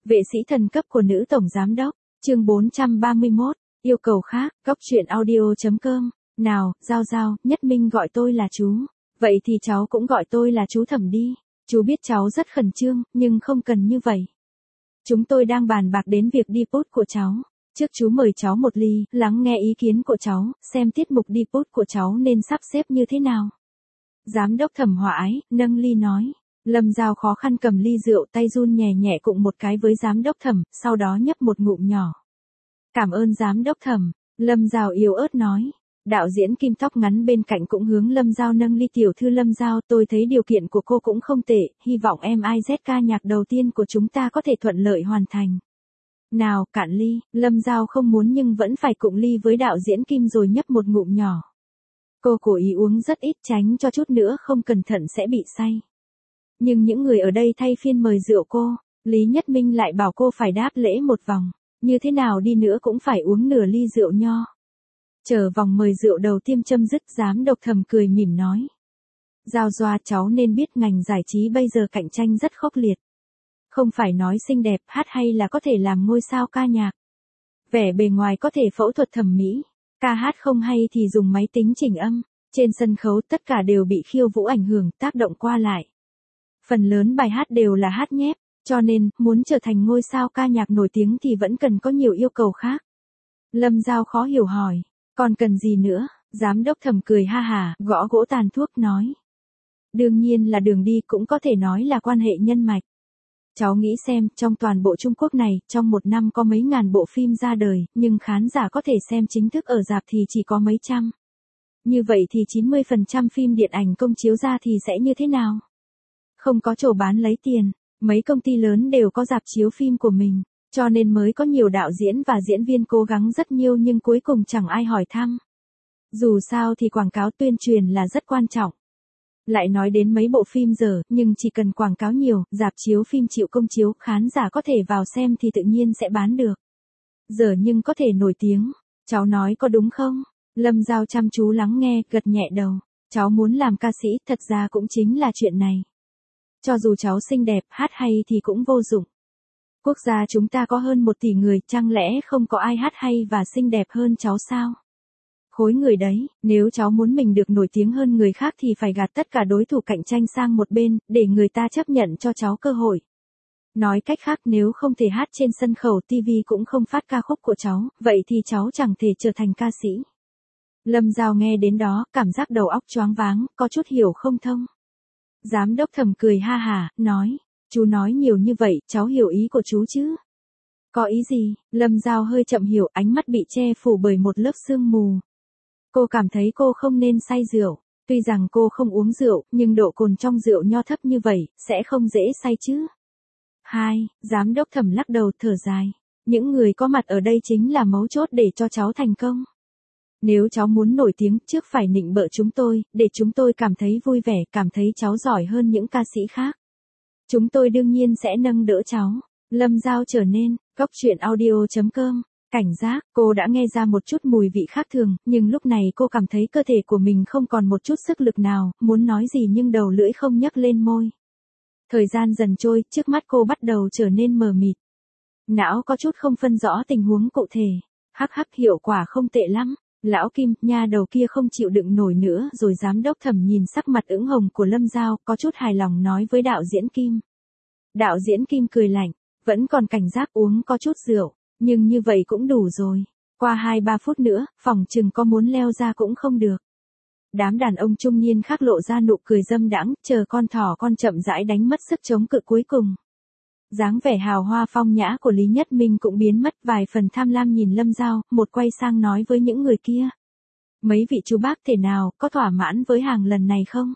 Vệ sĩ thần cấp của nữ tổng giám đốc, chương 431, yêu cầu khác, góc truyện audio.com, nào, Giao, Nhất Minh gọi tôi là chú, vậy thì cháu cũng gọi tôi là chú Thẩm đi, chú biết cháu rất khẩn trương, nhưng không cần như vậy. Chúng tôi đang bàn bạc đến việc đi post của cháu, trước chú mời cháu một ly, lắng nghe ý kiến của cháu, xem tiết mục đi post của cháu nên sắp xếp như thế nào. Giám đốc Thẩm hòa ái, nâng ly nói. Lâm Giao khó khăn cầm ly rượu, tay run nhẹ nhẹ cụng một cái với giám đốc Thẩm, sau đó nhấp một ngụm nhỏ. Cảm ơn giám đốc Thẩm, Lâm Giao yếu ớt nói. Đạo diễn Kim tóc ngắn bên cạnh cũng hướng Lâm Giao nâng ly. Tiểu thư Lâm Giao, tôi thấy điều kiện của cô cũng không tệ, hy vọng MIZ ca nhạc đầu tiên của chúng ta có thể thuận lợi hoàn thành. Nào, cạn ly, Lâm Giao không muốn nhưng vẫn phải cụng ly với đạo diễn Kim rồi nhấp một ngụm nhỏ. Cô cố ý uống rất ít tránh cho chút nữa không cẩn thận sẽ bị say. Nhưng những người ở đây thay phiên mời rượu cô, Lý Nhất Minh lại bảo cô phải đáp lễ một vòng, như thế nào đi nữa cũng phải uống nửa ly rượu nho. Chờ vòng mời rượu đầu tiên chấm dứt, giám đốc Thẩm cười mỉm nói. Giao Doa, cháu nên biết ngành giải trí bây giờ cạnh tranh rất khốc liệt. Không phải nói xinh đẹp, hát hay là có thể làm ngôi sao ca nhạc. Vẻ bề ngoài có thể phẫu thuật thẩm mỹ, ca hát không hay thì dùng máy tính chỉnh âm, trên sân khấu tất cả đều bị khiêu vũ ảnh hưởng, tác động qua lại. Phần lớn bài hát đều là hát nhép, cho nên, muốn trở thành ngôi sao ca nhạc nổi tiếng thì vẫn cần có nhiều yêu cầu khác. Lâm Giao khó hiểu hỏi, còn cần gì nữa? Giám đốc Thẩm cười ha hả, gõ gỗ tàn thuốc nói. Đương nhiên là đường đi, cũng có thể nói là quan hệ nhân mạch. Cháu nghĩ xem, trong toàn bộ Trung Quốc này, trong một năm có mấy ngàn bộ phim ra đời, nhưng khán giả có thể xem chính thức ở rạp thì chỉ có mấy trăm. Như vậy thì 90% phim điện ảnh công chiếu ra thì sẽ như thế nào? Không có chỗ bán lấy tiền, mấy công ty lớn đều có rạp chiếu phim của mình, cho nên mới có nhiều đạo diễn và diễn viên cố gắng rất nhiều nhưng cuối cùng chẳng ai hỏi thăm. Dù sao thì quảng cáo tuyên truyền là rất quan trọng. Lại nói đến mấy bộ phim giờ, nhưng chỉ cần quảng cáo nhiều, rạp chiếu phim chịu công chiếu, khán giả có thể vào xem thì tự nhiên sẽ bán được. Giờ nhưng có thể nổi tiếng, cháu nói có đúng không? Lâm Giao chăm chú lắng nghe, gật nhẹ đầu. Cháu muốn làm ca sĩ, thật ra cũng chính là chuyện này. Cho dù cháu xinh đẹp, hát hay thì cũng vô dụng. Quốc gia chúng ta có hơn 1 tỷ người, chẳng lẽ không có ai hát hay và xinh đẹp hơn cháu sao? Khối người đấy, nếu cháu muốn mình được nổi tiếng hơn người khác thì phải gạt tất cả đối thủ cạnh tranh sang một bên, để người ta chấp nhận cho cháu cơ hội. Nói cách khác, nếu không thể hát trên sân khấu, TV cũng không phát ca khúc của cháu, vậy thì cháu chẳng thể trở thành ca sĩ. Lâm Giao nghe đến đó, cảm giác đầu óc choáng váng, có chút hiểu không thông. Giám đốc Thẩm cười ha hả, nói, chú nói nhiều như vậy, cháu hiểu ý của chú chứ? Có ý gì? Lâm Giao hơi chậm hiểu, ánh mắt bị che phủ bởi một lớp sương mù. Cô cảm thấy cô không nên say rượu, tuy rằng cô không uống rượu, nhưng độ cồn trong rượu nho thấp như vậy, sẽ không dễ say chứ. Giám đốc Thẩm lắc đầu thở dài. Những người có mặt ở đây chính là mấu chốt để cho cháu thành công. Nếu cháu muốn nổi tiếng, trước phải nịnh bợ chúng tôi, để chúng tôi cảm thấy vui vẻ, cảm thấy cháu giỏi hơn những ca sĩ khác. Chúng tôi đương nhiên sẽ nâng đỡ cháu. Lâm Giao trở nên, góc truyện audio.com, cảnh giác, cô đã nghe ra một chút mùi vị khác thường, nhưng lúc này cô cảm thấy cơ thể của mình không còn một chút sức lực nào, muốn nói gì nhưng đầu lưỡi không nhấc lên môi. Thời gian dần trôi, trước mắt cô bắt đầu trở nên mờ mịt. Não có chút không phân rõ tình huống cụ thể. Hắc hiệu quả không tệ lắm. Lão Kim, nha đầu kia không chịu đựng nổi nữa rồi. Giám đốc Thẩm nhìn sắc mặt ửng hồng của Lâm Giao, có chút hài lòng nói với đạo diễn Kim. Đạo diễn Kim cười lạnh, vẫn còn cảnh giác uống có chút rượu, nhưng như vậy cũng đủ rồi. Qua 2-3 phút nữa, phòng chừng có muốn leo ra cũng không được. Đám đàn ông trung niên khác lộ ra nụ cười dâm đãng, chờ con thỏ con chậm rãi đánh mất sức chống cự cuối cùng. Dáng vẻ hào hoa phong nhã của Lý Nhất Minh cũng biến mất, vài phần tham lam nhìn Lâm Giao, một quay sang nói với những người kia. Mấy vị chú bác thể nào, có thỏa mãn với hàng lần này không?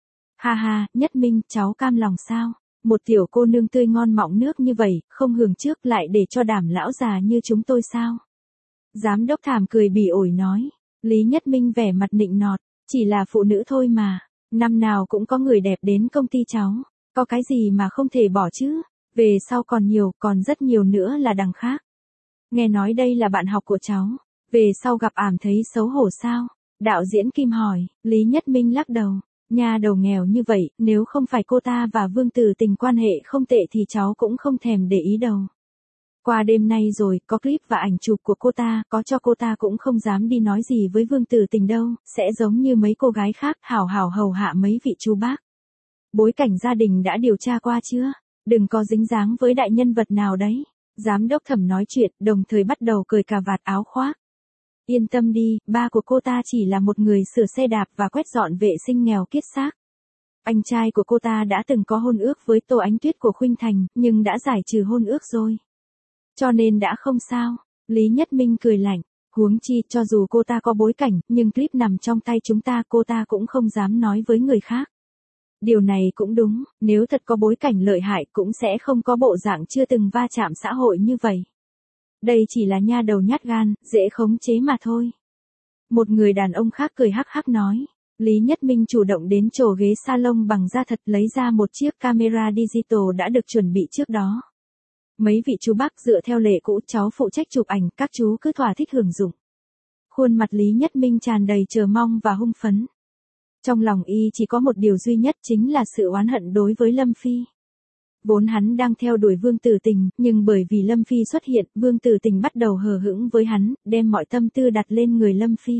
Ha, Nhất Minh, cháu cam lòng sao? Một tiểu cô nương tươi ngon mọng nước như vậy, không hưởng trước lại để cho Đàm lão già như chúng tôi sao? Giám đốc Thẩm cười bỉ ổi nói. Lý Nhất Minh vẻ mặt nịnh nọt, chỉ là phụ nữ thôi mà. Năm nào cũng có người đẹp đến công ty cháu, có cái gì mà không thể bỏ chứ? Về sau còn nhiều, còn rất nhiều nữa là đằng khác. Nghe nói đây là bạn học của cháu, về sau gặp ảm thấy xấu hổ sao? Đạo diễn Kim hỏi. Lý Nhất Minh lắc đầu. Nhà đầu nghèo như vậy, nếu không phải cô ta và Vương Tử Tình quan hệ không tệ thì cháu cũng không thèm để ý đâu. Qua đêm nay rồi, có clip và ảnh chụp của cô ta, có cho cô ta cũng không dám đi nói gì với Vương Tử Tình đâu, sẽ giống như mấy cô gái khác, hảo hảo hầu hạ mấy vị chú bác. Bối cảnh gia đình đã điều tra qua chưa? Đừng có dính dáng với đại nhân vật nào đấy. Giám đốc Thẩm nói chuyện, đồng thời bắt đầu cởi cà vạt áo khoác. Yên tâm đi, ba của cô ta chỉ là một người sửa xe đạp và quét dọn vệ sinh nghèo kiết xác. Anh trai của cô ta đã từng có hôn ước với Tô Ánh Tuyết của Khuynh Thành, nhưng đã giải trừ hôn ước rồi. Cho nên đã không sao. Lý Nhất Minh cười lạnh. Huống chi, cho dù cô ta có bối cảnh, nhưng clip nằm trong tay chúng ta, cô ta cũng không dám nói với người khác. Điều này cũng đúng, nếu thật có bối cảnh lợi hại cũng sẽ không có bộ dạng chưa từng va chạm xã hội như vậy. Đây chỉ là nha đầu nhát gan, dễ khống chế mà thôi. Một người đàn ông khác cười hắc hắc nói. Lý Nhất Minh chủ động đến chổ ghế salon bằng da thật, lấy ra một chiếc camera digital đã được chuẩn bị trước đó. Mấy vị chú bác dựa theo lệ cũ, cháu phụ trách chụp ảnh, các chú cứ thỏa thích hưởng dụng. Khuôn mặt Lý Nhất Minh tràn đầy chờ mong và hưng phấn. Trong lòng y chỉ có một điều duy nhất, chính là sự oán hận đối với Lâm Phi. Vốn hắn đang theo đuổi Vương Tử Tình, nhưng bởi vì Lâm Phi xuất hiện, Vương Tử Tình bắt đầu hờ hững với hắn, đem mọi tâm tư đặt lên người Lâm Phi.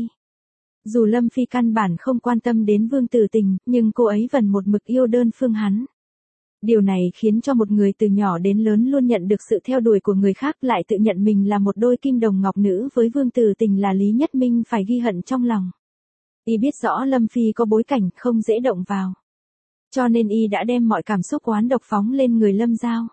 Dù Lâm Phi căn bản không quan tâm đến Vương Tử Tình, nhưng cô ấy vẫn một mực yêu đơn phương hắn. Điều này khiến cho một người từ nhỏ đến lớn luôn nhận được sự theo đuổi của người khác, lại tự nhận mình là một đôi kim đồng ngọc nữ với Vương Tử Tình, là Lý Nhất Minh phải ghi hận trong lòng. Y biết rõ Lâm Phi có bối cảnh, không dễ động vào. Cho nên y đã đem mọi cảm xúc oán độc phóng lên người Lâm Giao.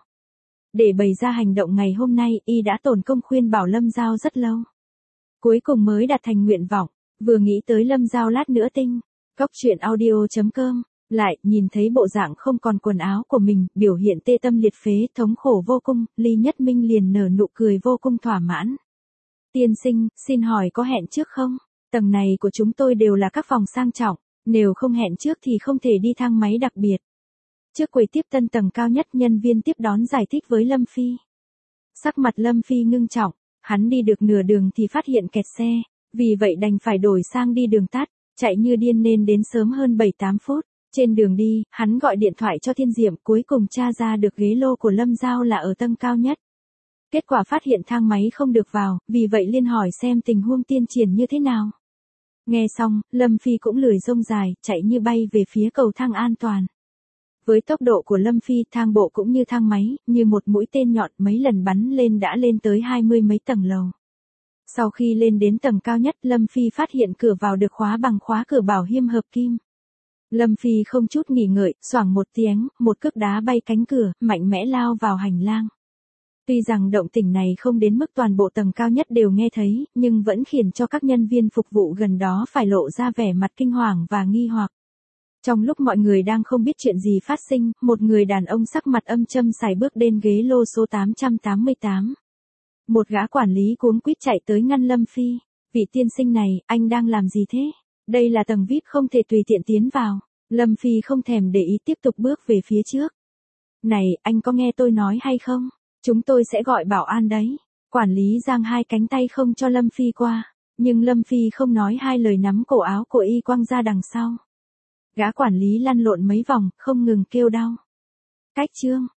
Để bày ra hành động ngày hôm nay, y đã tổn công khuyên bảo Lâm Giao rất lâu. Cuối cùng mới đạt thành nguyện vọng, vừa nghĩ tới Lâm Giao lát nữa tinh. Cóc truyện audio.com, lại, nhìn thấy bộ dạng không còn quần áo của mình, biểu hiện tê tâm liệt phế, thống khổ vô cùng, Lý Nhất Minh liền nở nụ cười vô cùng thỏa mãn. Tiên sinh, xin hỏi có hẹn trước không? Tầng này của chúng tôi đều là các phòng sang trọng, nếu không hẹn trước thì không thể đi thang máy đặc biệt. Trước quầy tiếp tân tầng cao nhất, nhân viên tiếp đón giải thích với Lâm Phi. Sắc mặt Lâm Phi ngưng trọng, hắn đi được nửa đường thì phát hiện kẹt xe, vì vậy đành phải đổi sang đi đường tắt, chạy như điên nên đến sớm hơn 7-8 phút. Trên đường đi, hắn gọi điện thoại cho Thiên Diệm, cuối cùng tra ra được ghế lô của Lâm Giao là ở tầng cao nhất. Kết quả phát hiện thang máy không được vào, vì vậy liên hỏi xem tình huống tiến triển như thế nào. Nghe xong, Lâm Phi cũng lười rông dài, chạy như bay về phía cầu thang an toàn. Với tốc độ của Lâm Phi, thang bộ cũng như thang máy, như một mũi tên nhọn, mấy lần bắn lên đã lên tới 20 mấy tầng lầu. Sau khi lên đến tầng cao nhất, Lâm Phi phát hiện cửa vào được khóa bằng khóa cửa bảo hiểm hợp kim. Lâm Phi không chút nghỉ ngợi, xoảng một tiếng, một cước đá bay cánh cửa, mạnh mẽ lao vào hành lang. Tuy rằng động tĩnh này không đến mức toàn bộ tầng cao nhất đều nghe thấy, nhưng vẫn khiến cho các nhân viên phục vụ gần đó phải lộ ra vẻ mặt kinh hoàng và nghi hoặc. Trong lúc mọi người đang không biết chuyện gì phát sinh, một người đàn ông sắc mặt âm châm sải bước đến ghế lô số 888. Một gã quản lý cuống quýt chạy tới ngăn Lâm Phi. Vị tiên sinh này, anh đang làm gì thế? Đây là tầng VIP, không thể tùy tiện tiến vào. Lâm Phi không thèm để ý, tiếp tục bước về phía trước. Này, anh có nghe tôi nói hay không? Chúng tôi sẽ gọi bảo an đấy. Quản lý giang hai cánh tay không cho Lâm Phi qua. Nhưng Lâm Phi không nói hai lời, nắm cổ áo của y quăng ra đằng sau. Gã quản lý lăn lộn mấy vòng, không ngừng kêu đau. Cách chương.